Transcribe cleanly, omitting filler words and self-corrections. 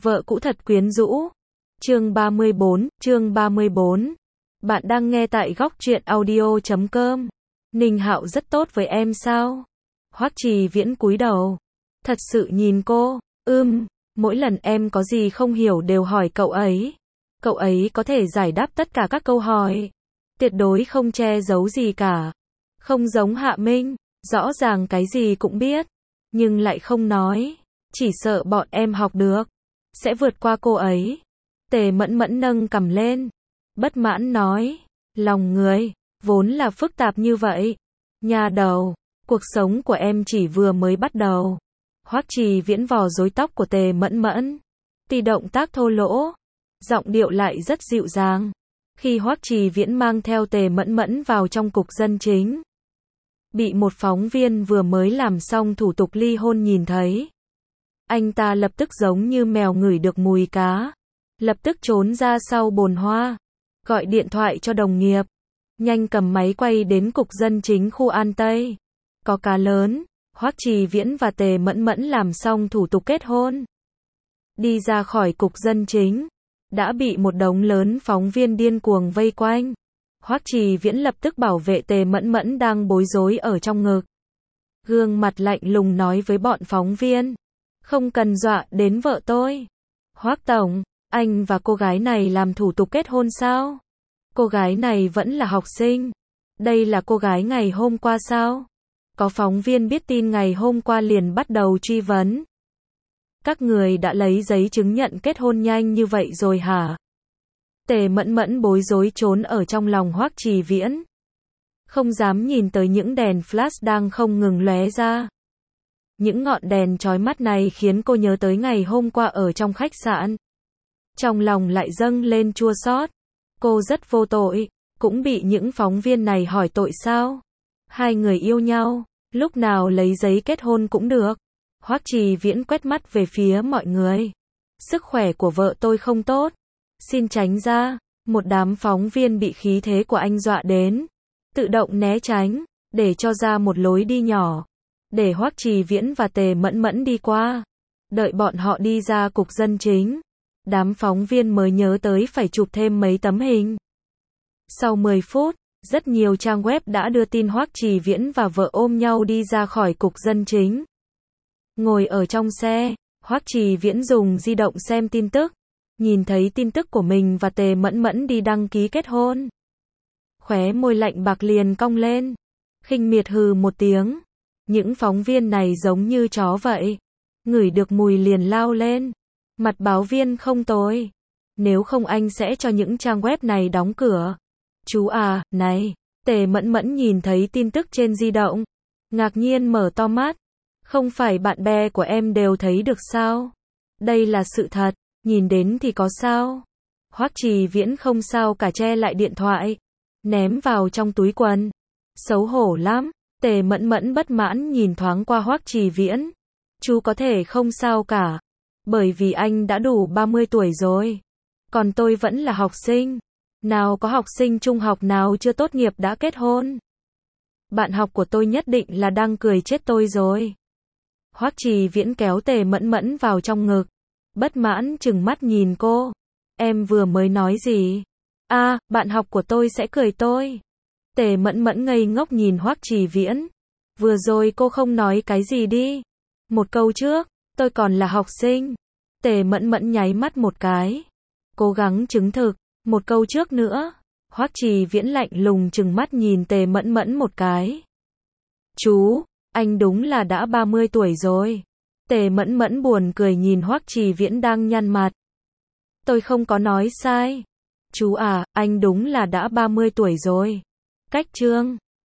Vợ cũ thật quyến rũ. Chương 34. Bạn đang nghe tại góc truyện audio.com. Ninh Hạo rất tốt với em sao? Hoắc Trì Viễn cúi đầu. Thật sự nhìn cô, mỗi lần em có gì không hiểu đều hỏi cậu ấy. Cậu ấy có thể giải đáp tất cả các câu hỏi. Tuyệt đối không che giấu gì cả. Không giống Hạ Minh, rõ ràng cái gì cũng biết, nhưng lại không nói. Chỉ sợ bọn em học được sẽ vượt qua cô ấy. Tề Mẫn Mẫn nâng cằm lên, bất mãn nói, lòng người vốn là phức tạp như vậy. Nhà đầu, cuộc sống của em chỉ vừa mới bắt đầu. Hoắc Trì Viễn vò rối tóc của Tề Mẫn Mẫn, tuy động tác thô lỗ, giọng điệu lại rất dịu dàng. Khi Hoắc Trì Viễn mang theo Tề Mẫn Mẫn vào trong cục dân chính, bị một phóng viên vừa mới làm xong thủ tục ly hôn nhìn thấy, anh ta lập tức giống như mèo ngửi được mùi cá, lập tức trốn ra sau bồn hoa, gọi điện thoại cho đồng nghiệp, nhanh cầm máy quay đến cục dân chính khu An Tây. Có cá lớn, Hoắc Trì Viễn và Tề Mẫn Mẫn làm xong thủ tục kết hôn, đi ra khỏi cục dân chính, đã bị một đống lớn phóng viên điên cuồng vây quanh. Hoắc Trì Viễn lập tức bảo vệ Tề Mẫn Mẫn đang bối rối ở trong ngực. Gương mặt lạnh lùng nói với bọn phóng viên, không cần dọa đến vợ tôi. Hoắc tổng, anh và cô gái này làm thủ tục kết hôn sao? Cô gái này vẫn là học sinh. Đây là cô gái ngày hôm qua sao? Có phóng viên biết tin ngày hôm qua liền bắt đầu truy vấn. Các người đã lấy giấy chứng nhận kết hôn nhanh như vậy rồi hả? Tề Mẫn Mẫn bối rối trốn ở trong lòng Hoắc Trì Viễn, không dám nhìn tới những đèn flash đang không ngừng lóe ra. Những ngọn đèn chói mắt này khiến cô nhớ tới ngày hôm qua ở trong khách sạn. Trong lòng lại dâng lên chua xót. Cô rất vô tội, cũng bị những phóng viên này hỏi tội sao? Hai người yêu nhau, lúc nào lấy giấy kết hôn cũng được. Hoắc Trì Viễn quét mắt về phía mọi người. Sức khỏe của vợ tôi không tốt, xin tránh ra. Một đám phóng viên bị khí thế của anh dọa đến, tự động né tránh, để cho ra một lối đi nhỏ, để Hoắc Trì Viễn và Tề Mẫn Mẫn đi qua. Đợi bọn họ đi ra cục dân chính, đám phóng viên mới nhớ tới phải chụp thêm mấy tấm hình. Sau 10 phút, rất nhiều trang web đã đưa tin Hoắc Trì Viễn và vợ ôm nhau đi ra khỏi cục dân chính. Ngồi ở trong xe, Hoắc Trì Viễn dùng di động xem tin tức, nhìn thấy tin tức của mình và Tề Mẫn Mẫn đi đăng ký kết hôn. Khóe môi lạnh bạc liền cong lên, khinh miệt hừ một tiếng. Những phóng viên này giống như chó vậy, ngửi được mùi liền lao lên. Mặt báo viên không tồi, nếu không anh sẽ cho những trang web này đóng cửa. Chú à, này, Tề Mẫn Mẫn nhìn thấy tin tức trên di động, ngạc nhiên mở to mắt. Không phải bạn bè của em đều thấy được sao? Đây là sự thật, nhìn đến thì có sao? Hoắc Trì Viễn không sao cả che lại điện thoại, ném vào trong túi quần. Xấu hổ lắm. Tề Mẫn Mẫn bất mãn nhìn thoáng qua Hoắc Trì Viễn. Chú có thể không sao cả, bởi vì anh đã đủ 30 tuổi rồi. Còn tôi vẫn là học sinh. Nào có học sinh trung học nào chưa tốt nghiệp đã kết hôn. Bạn học của tôi nhất định là đang cười chết tôi rồi. Hoắc Trì Viễn kéo Tề Mẫn Mẫn vào trong ngực, bất mãn trừng mắt nhìn cô. Em vừa mới nói gì? À, bạn học của tôi sẽ cười tôi. Tề Mẫn Mẫn ngây ngốc nhìn Hoắc Trì Viễn. Vừa rồi cô không nói cái gì đi? Một câu trước, tôi còn là học sinh. Tề Mẫn Mẫn nháy mắt một cái, cố gắng chứng thực. Một câu trước nữa. Hoắc Trì Viễn lạnh lùng trừng mắt nhìn Tề Mẫn Mẫn một cái. Chú, anh đúng là đã 30 tuổi rồi. Tề Mẫn Mẫn buồn cười nhìn Hoắc Trì Viễn đang nhăn mặt. Tôi không có nói sai. Chú à, anh đúng là đã 30 tuổi rồi. Cách chương